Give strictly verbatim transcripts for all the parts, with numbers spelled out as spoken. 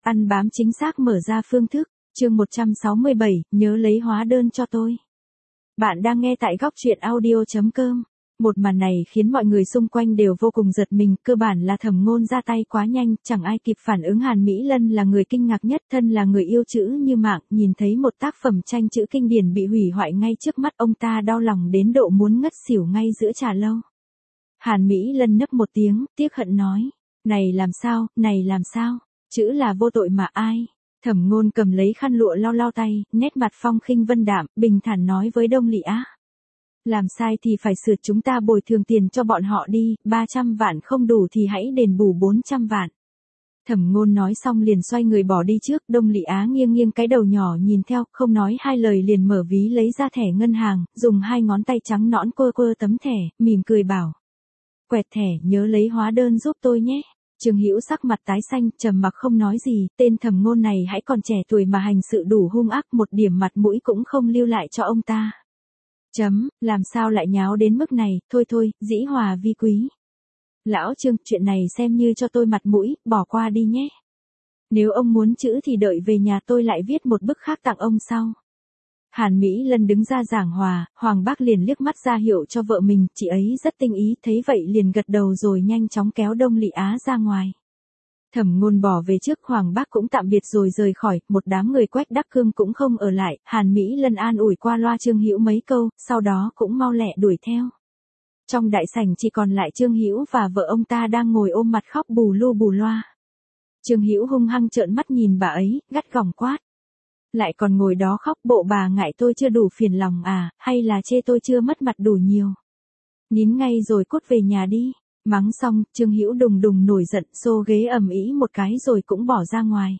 Ăn bám chính xác mở ra phương thức, chương một trăm sáu mươi bảy, nhớ lấy hóa đơn cho tôi. Bạn đang nghe tại góc truyện audio chấm com. Một màn này khiến mọi người xung quanh đều vô cùng giật mình, cơ bản là Thẩm Ngôn ra tay quá nhanh, chẳng ai kịp phản ứng. Hàn Mỹ Lân là người kinh ngạc nhất, thân là người yêu chữ như mạng, nhìn thấy một tác phẩm tranh chữ kinh điển bị hủy hoại ngay trước mắt ông ta đau lòng đến độ muốn ngất xỉu ngay giữa trà lâu. Hàn Mỹ Lân nấc một tiếng, tiếc hận nói, này làm sao, này làm sao, chữ là vô tội mà ai. Thẩm Ngôn cầm lấy khăn lụa lau lau tay, nét mặt phong khinh vân đạm, bình thản nói với Đông Lị Á. Làm sai thì phải sửa, chúng ta bồi thường tiền cho bọn họ đi, ba trăm vạn không đủ thì hãy đền bù bốn trăm vạn. Thẩm Ngôn nói xong liền xoay người bỏ đi trước, Đông Lị Á nghiêng nghiêng cái đầu nhỏ nhìn theo, không nói hai lời liền mở ví lấy ra thẻ ngân hàng, dùng hai ngón tay trắng nõn quơ quơ tấm thẻ, mỉm cười bảo. Quẹt thẻ, nhớ lấy hóa đơn giúp tôi nhé. Trương Hữu sắc mặt tái xanh, trầm mặc không nói gì, tên Thẩm Ngôn này hãy còn trẻ tuổi mà hành sự đủ hung ác, một điểm mặt mũi cũng không lưu lại cho ông ta. Chấm, làm sao lại nháo đến mức này, thôi thôi, dĩ hòa vi quý. Lão Trương, chuyện này xem như cho tôi mặt mũi, bỏ qua đi nhé. Nếu ông muốn chữ thì đợi về nhà tôi lại viết một bức khác tặng ông sau. Hàn Mỹ Lân đứng ra giảng hòa, Hoàng Bác liền liếc mắt ra hiệu cho vợ mình, chị ấy rất tinh ý, thấy vậy liền gật đầu rồi nhanh chóng kéo Đông Lị Á ra ngoài. Thẩm Ngôn bỏ về trước, Hoàng Bác cũng tạm biệt rồi rời khỏi, một đám người Quách Đắc Cương cũng không ở lại, Hàn Mỹ Lân an ủi qua loa Trương Hữu mấy câu, sau đó cũng mau lẹ đuổi theo. Trong đại sảnh chỉ còn lại Trương Hữu và vợ ông ta đang ngồi ôm mặt khóc bù lu bù loa. Trương Hữu hung hăng trợn mắt nhìn bà ấy, gắt gỏng quát. Lại còn ngồi đó khóc, bộ bà ngại tôi chưa đủ phiền lòng à, hay là chê tôi chưa mất mặt đủ nhiều. Nín ngay rồi cút về nhà đi. Mắng xong, Trương Hữu đùng đùng nổi giận, xô ghế ầm ĩ một cái rồi cũng bỏ ra ngoài.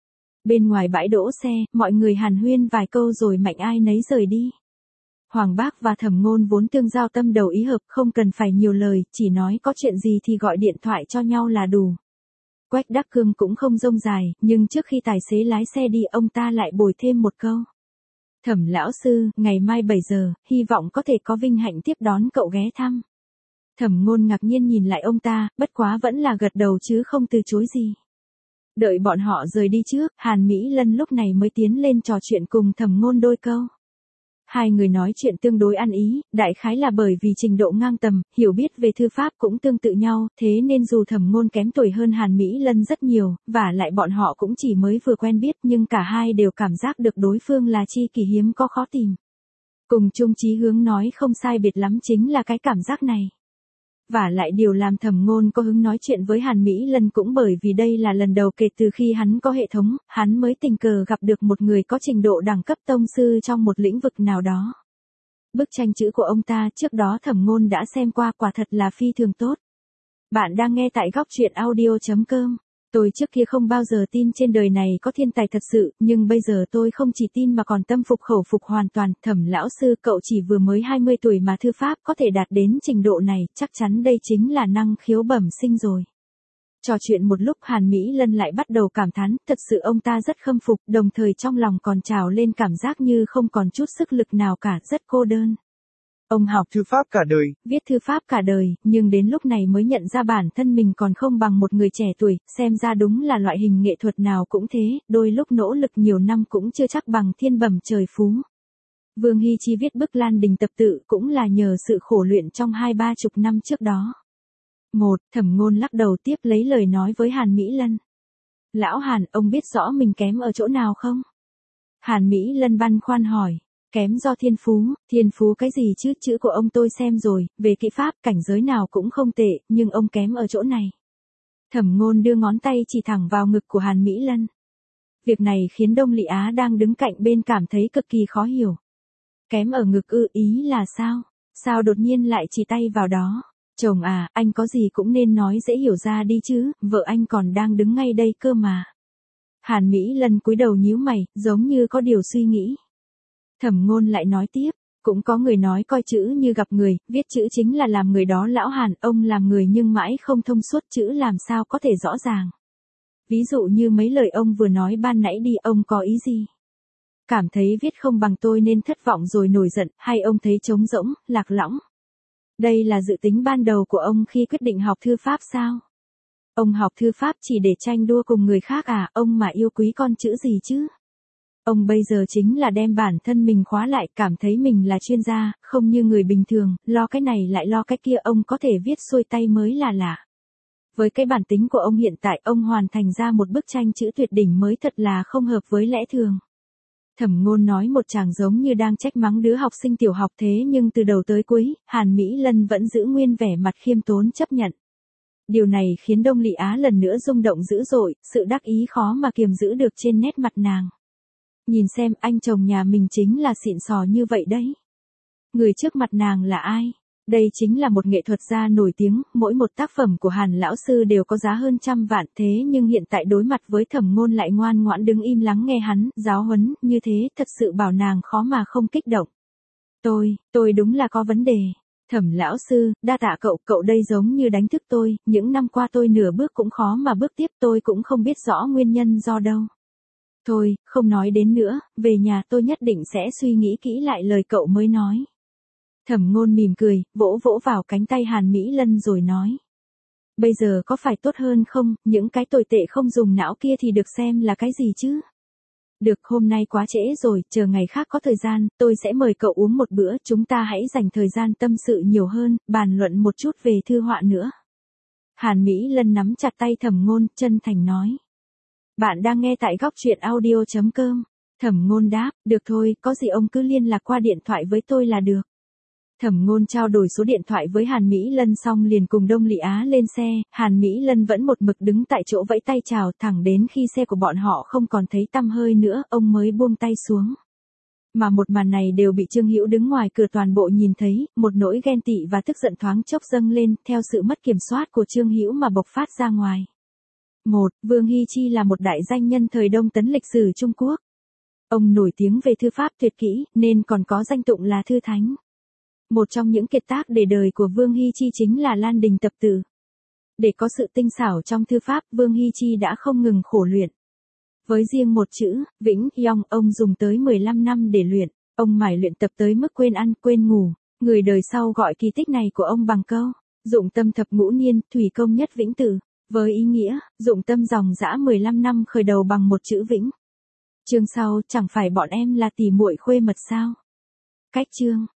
Bên ngoài bãi đỗ xe, mọi người hàn huyên vài câu rồi mạnh ai nấy rời đi. Hoàng Bác và Thẩm Ngôn vốn tương giao tâm đầu ý hợp, không cần phải nhiều lời, chỉ nói có chuyện gì thì gọi điện thoại cho nhau là đủ. Quách Đắc Cương cũng không rông dài, nhưng trước khi tài xế lái xe đi ông ta lại bồi thêm một câu. Thẩm lão sư, ngày mai bảy giờ, hy vọng có thể có vinh hạnh tiếp đón cậu ghé thăm. Thẩm Ngôn ngạc nhiên nhìn lại ông ta, bất quá vẫn là gật đầu chứ không từ chối gì. Đợi bọn họ rời đi trước, Hàn Mỹ Lân lúc này mới tiến lên trò chuyện cùng Thẩm Ngôn đôi câu. Hai người nói chuyện tương đối ăn ý, đại khái là bởi vì trình độ ngang tầm, hiểu biết về thư pháp cũng tương tự nhau, thế nên dù Thẩm Ngôn kém tuổi hơn Hàn Mỹ Lân rất nhiều, và lại bọn họ cũng chỉ mới vừa quen biết nhưng cả hai đều cảm giác được đối phương là chi kỷ hiếm có khó tìm. Cùng chung chí hướng nói không sai biệt lắm chính là cái cảm giác này. Và lại điều làm Thẩm Ngôn có hứng nói chuyện với Hàn Mỹ Lân cũng bởi vì đây là lần đầu kể từ khi hắn có hệ thống, hắn mới tình cờ gặp được một người có trình độ đẳng cấp tông sư trong một lĩnh vực nào đó. Bức tranh chữ của ông ta trước đó Thẩm Ngôn đã xem qua, quả thật là phi thường tốt. Bạn đang nghe tại góc truyện audio chấm com. Tôi trước kia không bao giờ tin trên đời này có thiên tài thật sự, nhưng bây giờ tôi không chỉ tin mà còn tâm phục khẩu phục hoàn toàn. Thẩm lão sư, cậu chỉ vừa mới hai mươi tuổi mà thư pháp có thể đạt đến trình độ này, chắc chắn đây chính là năng khiếu bẩm sinh rồi. Trò chuyện một lúc Hàn Mỹ Lân lại bắt đầu cảm thán, thật sự ông ta rất khâm phục, đồng thời trong lòng còn trào lên cảm giác như không còn chút sức lực nào cả, rất cô đơn. Ông học thư pháp cả đời, viết thư pháp cả đời, nhưng đến lúc này mới nhận ra bản thân mình còn không bằng một người trẻ tuổi, xem ra đúng là loại hình nghệ thuật nào cũng thế, đôi lúc nỗ lực nhiều năm cũng chưa chắc bằng thiên bẩm trời phú. Vương Hy Chi viết bức Lan Đình tập tự cũng là nhờ sự khổ luyện trong hai ba chục năm trước đó. Một, Thẩm Ngôn lắc đầu tiếp lấy lời nói với Hàn Mỹ Lân. Lão Hàn, ông biết rõ mình kém ở chỗ nào không? Hàn Mỹ Lân băn khoăn hỏi. Kém do thiên phú, thiên phú cái gì chứ, chữ của ông tôi xem rồi, về kỹ pháp, cảnh giới nào cũng không tệ, nhưng ông kém ở chỗ này. Thẩm Ngôn đưa ngón tay chỉ thẳng vào ngực của Hàn Mỹ Lân. Việc này khiến Đông Lị Á đang đứng cạnh bên cảm thấy cực kỳ khó hiểu. Kém ở ngực ư, ý là sao? Sao đột nhiên lại chỉ tay vào đó? Chồng à, anh có gì cũng nên nói dễ hiểu ra đi chứ, vợ anh còn đang đứng ngay đây cơ mà. Hàn Mỹ Lân cúi đầu nhíu mày, giống như có điều suy nghĩ. Thẩm Ngôn lại nói tiếp, cũng có người nói coi chữ như gặp người, viết chữ chính là làm người đó. Lão Hàn, ông làm người nhưng mãi không thông suốt, chữ làm sao có thể rõ ràng. Ví dụ như mấy lời ông vừa nói ban nãy đi, ông có ý gì? Cảm thấy viết không bằng tôi nên thất vọng rồi nổi giận, hay ông thấy trống rỗng, lạc lõng? Đây là dự tính ban đầu của ông khi quyết định học thư pháp sao? Ông học thư pháp chỉ để tranh đua cùng người khác à, ông mà yêu quý con chữ gì chứ? Ông bây giờ chính là đem bản thân mình khóa lại, cảm thấy mình là chuyên gia, không như người bình thường, lo cái này lại lo cái kia, ông có thể viết xuôi tay mới là lạ. Với cái bản tính của ông hiện tại, ông hoàn thành ra một bức tranh chữ tuyệt đỉnh mới thật là không hợp với lẽ thường. Thẩm Ngôn nói một tràng giống như đang trách mắng đứa học sinh tiểu học, thế nhưng từ đầu tới cuối, Hàn Mỹ Lân vẫn giữ nguyên vẻ mặt khiêm tốn chấp nhận. Điều này khiến Đông Lị Á lần nữa rung động dữ dội, sự đắc ý khó mà kiềm giữ được trên nét mặt nàng. Nhìn xem, anh chồng nhà mình chính là xịn sò như vậy đấy. Người trước mặt nàng là ai? Đây chính là một nghệ thuật gia nổi tiếng, mỗi một tác phẩm của Hàn lão sư đều có giá hơn trăm vạn, thế nhưng hiện tại đối mặt với Thẩm Ngôn lại ngoan ngoãn đứng im lắng nghe hắn giáo huấn, như thế thật sự bảo nàng khó mà không kích động. Tôi, tôi đúng là có vấn đề. Thẩm lão sư, đa tạ cậu, cậu đây giống như đánh thức tôi, những năm qua tôi nửa bước cũng khó mà bước tiếp, tôi cũng không biết rõ nguyên nhân do đâu. Thôi, không nói đến nữa, về nhà tôi nhất định sẽ suy nghĩ kỹ lại lời cậu mới nói. Thẩm Ngôn mỉm cười, vỗ vỗ vào cánh tay Hàn Mỹ Lân rồi nói. Bây giờ có phải tốt hơn không, những cái tồi tệ không dùng não kia thì được xem là cái gì chứ? Được, hôm nay quá trễ rồi, chờ ngày khác có thời gian, tôi sẽ mời cậu uống một bữa, chúng ta hãy dành thời gian tâm sự nhiều hơn, bàn luận một chút về thư họa nữa. Hàn Mỹ Lân nắm chặt tay Thẩm Ngôn, chân thành nói. Bạn đang nghe tại góc truyện audio chấm com. Thẩm Ngôn đáp, được thôi, có gì ông cứ liên lạc qua điện thoại với tôi là được. Thẩm Ngôn trao đổi số điện thoại với Hàn Mỹ Lân xong liền cùng Đông Lị Á lên xe, Hàn Mỹ Lân vẫn một mực đứng tại chỗ vẫy tay chào, thẳng đến khi xe của bọn họ không còn thấy tăm hơi nữa, ông mới buông tay xuống. Mà một màn này đều bị Trương Hữu đứng ngoài cửa toàn bộ nhìn thấy, một nỗi ghen tị và tức giận thoáng chốc dâng lên, theo sự mất kiểm soát của Trương Hữu mà bộc phát ra ngoài. một. Vương Hy Chi là một đại danh nhân thời Đông Tấn lịch sử Trung Quốc. Ông nổi tiếng về thư pháp tuyệt kỹ, nên còn có danh tụng là thư thánh. Một trong những kiệt tác để đời của Vương Hy Chi chính là Lan Đình tập tử. Để có sự tinh xảo trong thư pháp, Vương Hy Chi đã không ngừng khổ luyện. Với riêng một chữ, Vĩnh Yong, ông dùng tới mười lăm năm để luyện, ông mải luyện tập tới mức quên ăn, quên ngủ. Người đời sau gọi kỳ tích này của ông bằng câu, dụng tâm thập ngũ niên, thủy công nhất vĩnh tử. Với ý nghĩa, dụng tâm dòng dã mười lăm năm khởi đầu bằng một chữ vĩnh. Chương sau, chẳng phải bọn em là tỉ muội khuê mật sao? Cách chương